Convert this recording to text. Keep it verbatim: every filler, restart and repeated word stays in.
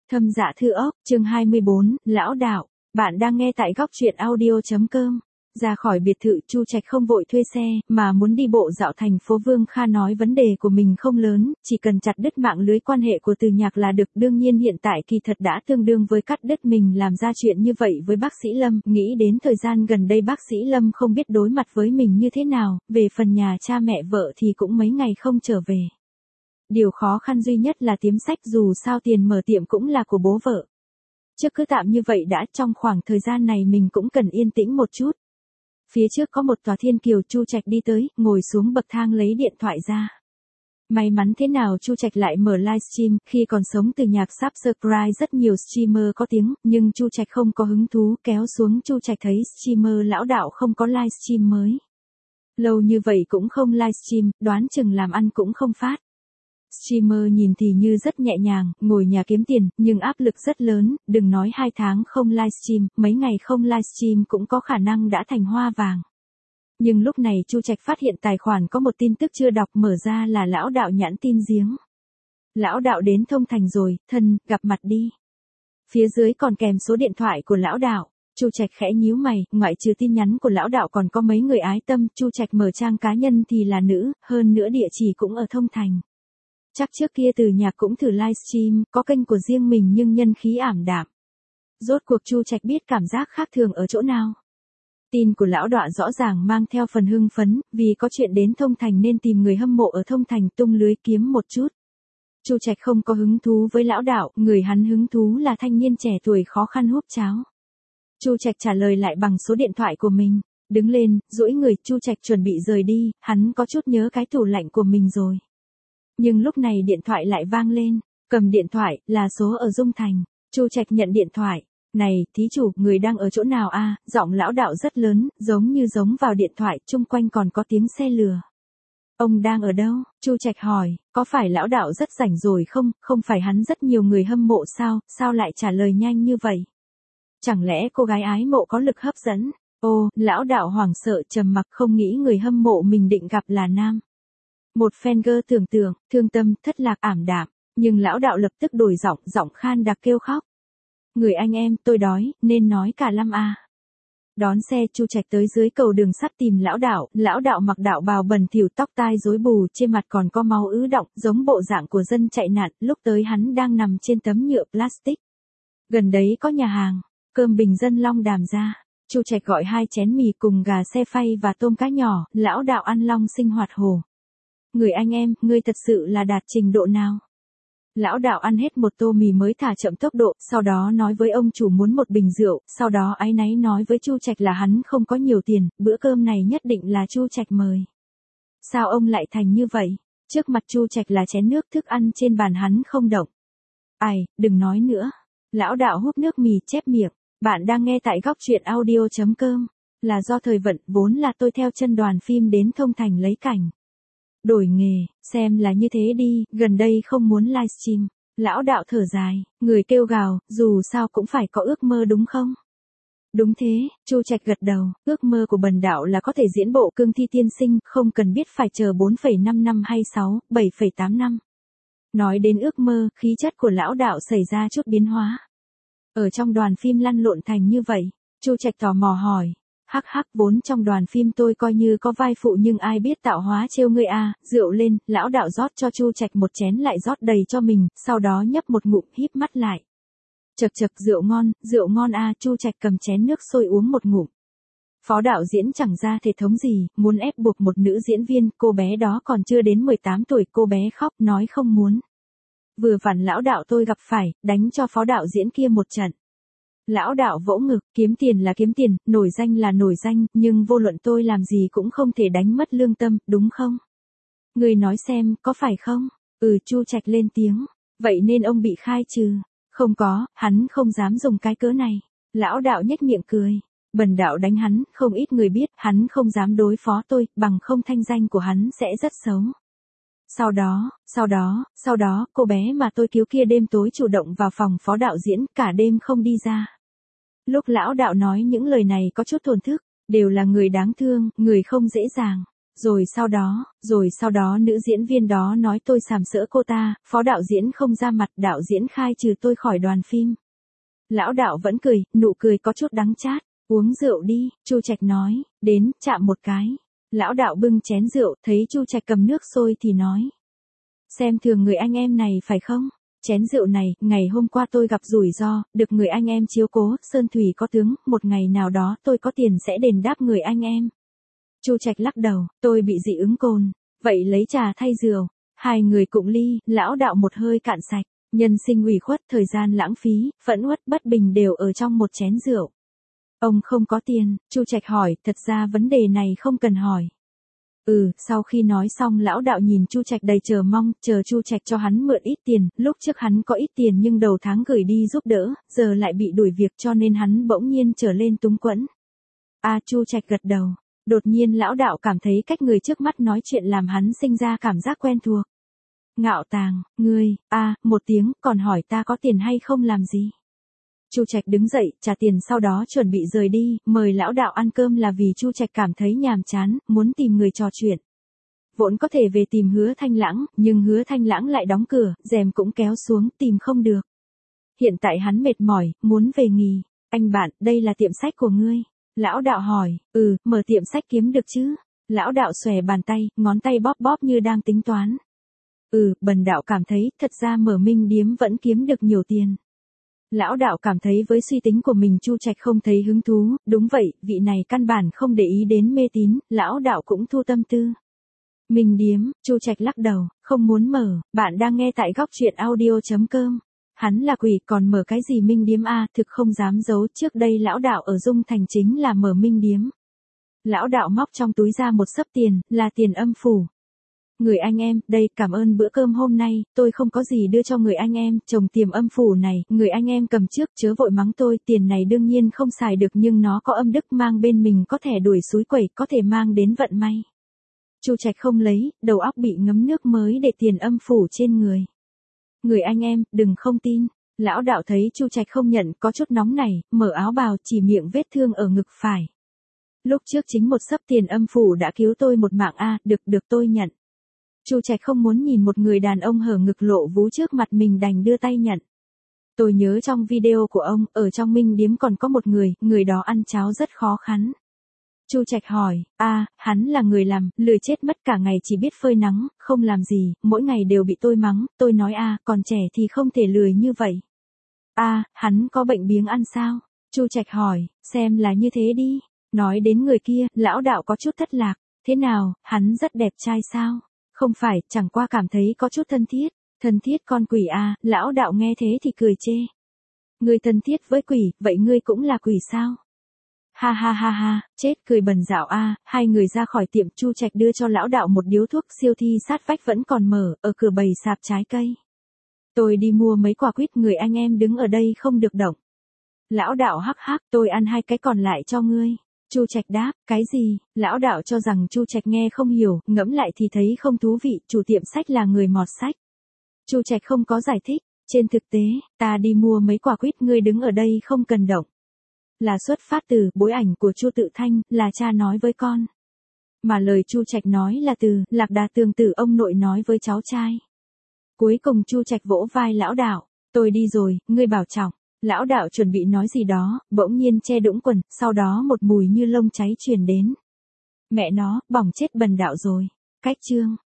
Thâm Dạ Thư Ốc, chương hai mươi bốn, Lão Đạo. Bạn đang nghe tại góc truyện audio chấm com. Ra khỏi biệt thự, Chu Trạch không vội thuê xe, mà muốn đi bộ dạo thành phố. Vương Kha nói vấn đề của mình không lớn, chỉ cần chặt đứt mạng lưới quan hệ của Từ Nhạc là được. Đương nhiên hiện tại kỳ thật đã tương đương với cắt đứt. Mình làm ra chuyện như vậy với bác sĩ Lâm, nghĩ đến thời gian gần đây bác sĩ Lâm không biết đối mặt với mình như thế nào, về phần nhà cha mẹ vợ thì cũng mấy ngày không trở về. Điều khó khăn duy nhất là tiệm sách, dù sao tiền mở tiệm cũng là của bố vợ. Trước cứ tạm như vậy đã, trong khoảng thời gian này mình cũng cần yên tĩnh một chút. Phía trước có một tòa thiên kiều, Chu Trạch đi tới, ngồi xuống bậc thang lấy điện thoại ra. May mắn thế nào Chu Trạch lại mở livestream, khi còn sống Từ Nhạc subscribe rất nhiều streamer có tiếng, nhưng Chu Trạch không có hứng thú, kéo xuống Chu Trạch thấy streamer Lão Đạo không có livestream mới. Lâu như vậy cũng không livestream, đoán chừng làm ăn cũng không phát. Streamer nhìn thì như rất nhẹ nhàng, ngồi nhà kiếm tiền, nhưng áp lực rất lớn, đừng nói hai tháng không livestream, mấy ngày không livestream cũng có khả năng đã thành hoa vàng. Nhưng lúc này Chu Trạch phát hiện tài khoản có một tin tức chưa đọc, mở ra là Lão Đạo nhắn tin giếng. Lão Đạo đến Thông Thành rồi, thân, gặp mặt đi. Phía dưới còn kèm số điện thoại của Lão Đạo. Chu Trạch khẽ nhíu mày, ngoại trừ tin nhắn của Lão Đạo còn có mấy người ái tâm. Chu Trạch mở trang cá nhân thì là nữ, hơn nữa địa chỉ cũng ở Thông Thành. Chắc trước kia Từ Nhạc cũng thử livestream, có kênh của riêng mình nhưng nhân khí ảm đạm. Rốt cuộc Chu Trạch biết cảm giác khác thường ở chỗ nào. Tin của Lão Đạo rõ ràng mang theo phần hưng phấn, vì có chuyện đến Thông Thành nên tìm người hâm mộ ở Thông Thành tung lưới kiếm một chút. Chu Trạch không có hứng thú với Lão Đạo, người hắn hứng thú là thanh niên trẻ tuổi khó khăn húp cháo. Chu Trạch trả lời lại bằng số điện thoại của mình, đứng lên, duỗi người, Chu Trạch chuẩn bị rời đi, hắn có chút nhớ cái tủ lạnh của mình rồi. Nhưng lúc này điện thoại lại vang lên, cầm điện thoại, là số ở Dung Thành. Chu Trạch nhận điện thoại, này, thí chủ, người đang ở chỗ nào a? Giọng Lão Đạo rất lớn, giống như giống vào điện thoại, chung quanh còn có tiếng xe lừa. Ông đang ở đâu? Chu Trạch hỏi, có phải Lão Đạo rất rảnh rồi không, không phải hắn rất nhiều người hâm mộ sao, sao lại trả lời nhanh như vậy? Chẳng lẽ cô gái ái mộ có lực hấp dẫn? Ô, Lão Đạo hoảng sợ trầm mặc, không nghĩ người hâm mộ mình định gặp là nam. Một fan girl tưởng tượng, thương tâm, thất lạc, ảm đạm, nhưng Lão Đạo lập tức đổi giọng, giọng khan đặc kêu khóc. Người anh em, tôi đói, nên nói cả lâm a. Đón xe, Chu Trạch tới dưới cầu đường sắt tìm Lão Đạo, Lão Đạo mặc đạo bào bẩn thỉu, tóc tai rối bù, trên mặt còn có máu ứ đọng, giống bộ dạng của dân chạy nạn, lúc tới hắn đang nằm trên tấm nhựa plastic. Gần đấy có nhà hàng, cơm bình dân long đàm ra. Chu Trạch gọi hai chén mì cùng gà xe phay và tôm cá nhỏ, Lão Đạo ăn long sinh hoạt hồ. Người anh em, ngươi thật sự là đạt trình độ nào? Lão Đạo ăn hết một tô mì mới thả chậm tốc độ, sau đó nói với ông chủ muốn một bình rượu, sau đó áy náy nói với Chu Trạch là hắn không có nhiều tiền, bữa cơm này nhất định là Chu Trạch mời. Sao ông lại thành như vậy? Trước mặt Chu Trạch là chén nước, thức ăn trên bàn hắn không động. Ai, đừng nói nữa. Lão Đạo húp nước mì chép miệng. Bạn đang nghe tại góc truyện audio chấm com. Là do thời vận, vốn là tôi theo chân đoàn phim đến Thông Thành lấy cảnh. Đổi nghề, xem là như thế đi, gần đây không muốn livestream. Lão Đạo thở dài, người kêu gào, dù sao cũng phải có ước mơ đúng không? Đúng thế, Chu Trạch gật đầu, ước mơ của Bần Đạo là có thể diễn bộ cương thi tiên sinh, không cần biết phải chờ bốn phẩy năm năm hay sáu, bảy phẩy tám năm. Nói đến ước mơ, khí chất của Lão Đạo xảy ra chút biến hóa. Ở trong đoàn phim lăn lộn thành như vậy, Chu Trạch tò mò hỏi. Hắc hắc, vốn trong đoàn phim tôi coi như có vai phụ nhưng ai biết tạo hóa trêu ngươi a. Rượu lên, Lão Đạo rót cho Chu Trạch một chén lại rót đầy cho mình, sau đó nhấp một ngụm, híp mắt lại. Chậc chậc, rượu ngon, rượu ngon a. Chu Trạch cầm chén nước sôi uống một ngụm. Phó đạo diễn chẳng ra thể thống gì, muốn ép buộc một nữ diễn viên, cô bé đó còn chưa đến mười tám tuổi, cô bé khóc nói không muốn. Vừa vặn Lão Đạo tôi gặp phải, đánh cho phó đạo diễn kia một trận. Lão Đạo vỗ ngực, kiếm tiền là kiếm tiền, nổi danh là nổi danh, nhưng vô luận tôi làm gì cũng không thể đánh mất lương tâm, đúng không? Người nói xem, có phải không? Ừ, Chu Trạch lên tiếng. Vậy nên ông bị khai trừ. Không có, hắn không dám dùng cái cớ này. Lão Đạo nhếch miệng cười. Bần Đạo đánh hắn, không ít người biết, hắn không dám đối phó tôi, bằng không thanh danh của hắn sẽ rất xấu. Sau đó, sau đó, sau đó, cô bé mà tôi cứu kia đêm tối chủ động vào phòng phó đạo diễn, cả đêm không đi ra. Lúc Lão Đạo nói những lời này có chút thổn thức, đều là người đáng thương, người không dễ dàng. Rồi sau đó, rồi sau đó nữ diễn viên đó nói tôi sàm sỡ cô ta, phó đạo diễn không ra mặt, đạo diễn khai trừ tôi khỏi đoàn phim. Lão đạo vẫn cười, nụ cười có chút đắng chát. Uống rượu đi, Chu Trạch nói, đến, chạm một cái. Lão đạo bưng chén rượu, thấy Chu Trạch cầm nước sôi thì nói. Xem thường người anh em này phải không? Chén rượu này, ngày hôm qua tôi gặp rủi ro, được người anh em chiếu cố, Sơn Thủy có tướng, một ngày nào đó tôi có tiền sẽ đền đáp người anh em. Chu Trạch lắc đầu, tôi bị dị ứng cồn, vậy lấy trà thay rượu. Hai người cụng ly, lão đạo một hơi cạn sạch, nhân sinh ủy khuất, thời gian lãng phí, phẫn uất bất bình đều ở trong một chén rượu. Ông không có tiền, Chu Trạch hỏi, thật ra vấn đề này không cần hỏi. Ừ, sau khi nói xong lão đạo nhìn Chu Trạch đầy chờ mong, chờ Chu Trạch cho hắn mượn ít tiền, lúc trước hắn có ít tiền nhưng đầu tháng gửi đi giúp đỡ, giờ lại bị đuổi việc cho nên hắn bỗng nhiên trở lên túng quẫn. À, Chu Trạch gật đầu, đột nhiên lão đạo cảm thấy cách người trước mắt nói chuyện làm hắn sinh ra cảm giác quen thuộc. Ngạo Tàng, ngươi, a, một tiếng, còn hỏi ta có tiền hay không làm gì? Chu Trạch đứng dậy, trả tiền sau đó chuẩn bị rời đi, mời lão đạo ăn cơm là vì Chu Trạch cảm thấy nhàm chán, muốn tìm người trò chuyện. Vốn có thể về tìm Hứa Thanh Lãng, nhưng Hứa Thanh Lãng lại đóng cửa, rèm cũng kéo xuống, tìm không được. Hiện tại hắn mệt mỏi, muốn về nghỉ. Anh bạn, đây là tiệm sách của ngươi. Lão đạo hỏi, ừ, mở tiệm sách kiếm được chứ? Lão đạo xòe bàn tay, ngón tay bóp bóp như đang tính toán. Ừ, bần đạo cảm thấy, thật ra mở minh điếm vẫn kiếm được nhiều tiền. Lão đạo cảm thấy với suy tính của mình Chu Trạch không thấy hứng thú, đúng vậy, vị này căn bản không để ý đến mê tín, lão đạo cũng thu tâm tư. Minh điếm, Chu Trạch lắc đầu, không muốn mở, bạn đang nghe tại góc truyện audio chấm com. Hắn là quỷ, còn mở cái gì minh điếm a, thực không dám giấu, trước đây lão đạo ở Dung Thành chính là mở minh điếm. Lão đạo móc trong túi ra một xấp tiền, là tiền âm phủ. Người anh em, đây, cảm ơn bữa cơm hôm nay, tôi không có gì đưa cho người anh em, chồng tiềm âm phủ này, người anh em cầm trước, chớ vội mắng tôi, tiền này đương nhiên không xài được nhưng nó có âm đức, mang bên mình có thể đuổi xúi quẩy, có thể mang đến vận may. Chu Trạch không lấy, đầu óc bị ngấm nước mới để tiền âm phủ trên người. Người anh em, đừng không tin. Lão đạo thấy Chu Trạch không nhận, có chút nóng này, mở áo bào chỉ miệng vết thương ở ngực phải. Lúc trước chính một xấp tiền âm phủ đã cứu tôi một mạng a, được được tôi nhận. Chu Trạch không muốn nhìn một người đàn ông hở ngực lộ vú trước mặt mình đành đưa tay nhận. Tôi nhớ trong video của ông, ở trong minh điếm còn có một người, người đó ăn cháo rất khó khăn. Chu Trạch hỏi, a, hắn là người làm, lười chết mất cả ngày chỉ biết phơi nắng, không làm gì, mỗi ngày đều bị tôi mắng, tôi nói a, còn trẻ thì không thể lười như vậy. A, hắn có bệnh biếng ăn sao? Chu Trạch hỏi, xem là như thế đi. Nói đến người kia, lão đạo có chút thất lạc, thế nào, hắn rất đẹp trai sao? Không phải, chẳng qua cảm thấy có chút thân thiết. Thân thiết con quỷ a, lão đạo nghe thế thì cười chê. Ngươi thân thiết với quỷ, vậy ngươi cũng là quỷ sao? Ha ha ha ha, chết cười bần dạo a, hai người ra khỏi tiệm, Chu Trạch đưa cho lão đạo một điếu thuốc, siêu thi sát vách vẫn còn mở, ở cửa bày sạp trái cây. Tôi đi mua mấy quả quýt, người anh em đứng ở đây không được động. Lão đạo hắc hắc, tôi ăn hai cái còn lại cho ngươi. Chu Trạch đáp, cái gì? Lão đạo cho rằng Chu Trạch nghe không hiểu, ngẫm lại thì thấy không thú vị, chủ tiệm sách là người mọt sách. Chu Trạch không có giải thích, trên thực tế, ta đi mua mấy quả quýt, ngươi đứng ở đây không cần động. Là xuất phát từ bối ảnh của Chu Tự Thanh, là cha nói với con. Mà lời Chu Trạch nói là từ Lạc Đà Tường Tử ông nội nói với cháu trai. Cuối cùng Chu Trạch vỗ vai lão đạo, tôi đi rồi, ngươi bảo trọng. Lão đạo chuẩn bị nói gì đó, bỗng nhiên che đũng quần, sau đó một mùi như lông cháy truyền đến. Mẹ nó, bỏng chết bần đạo rồi. Cách chương.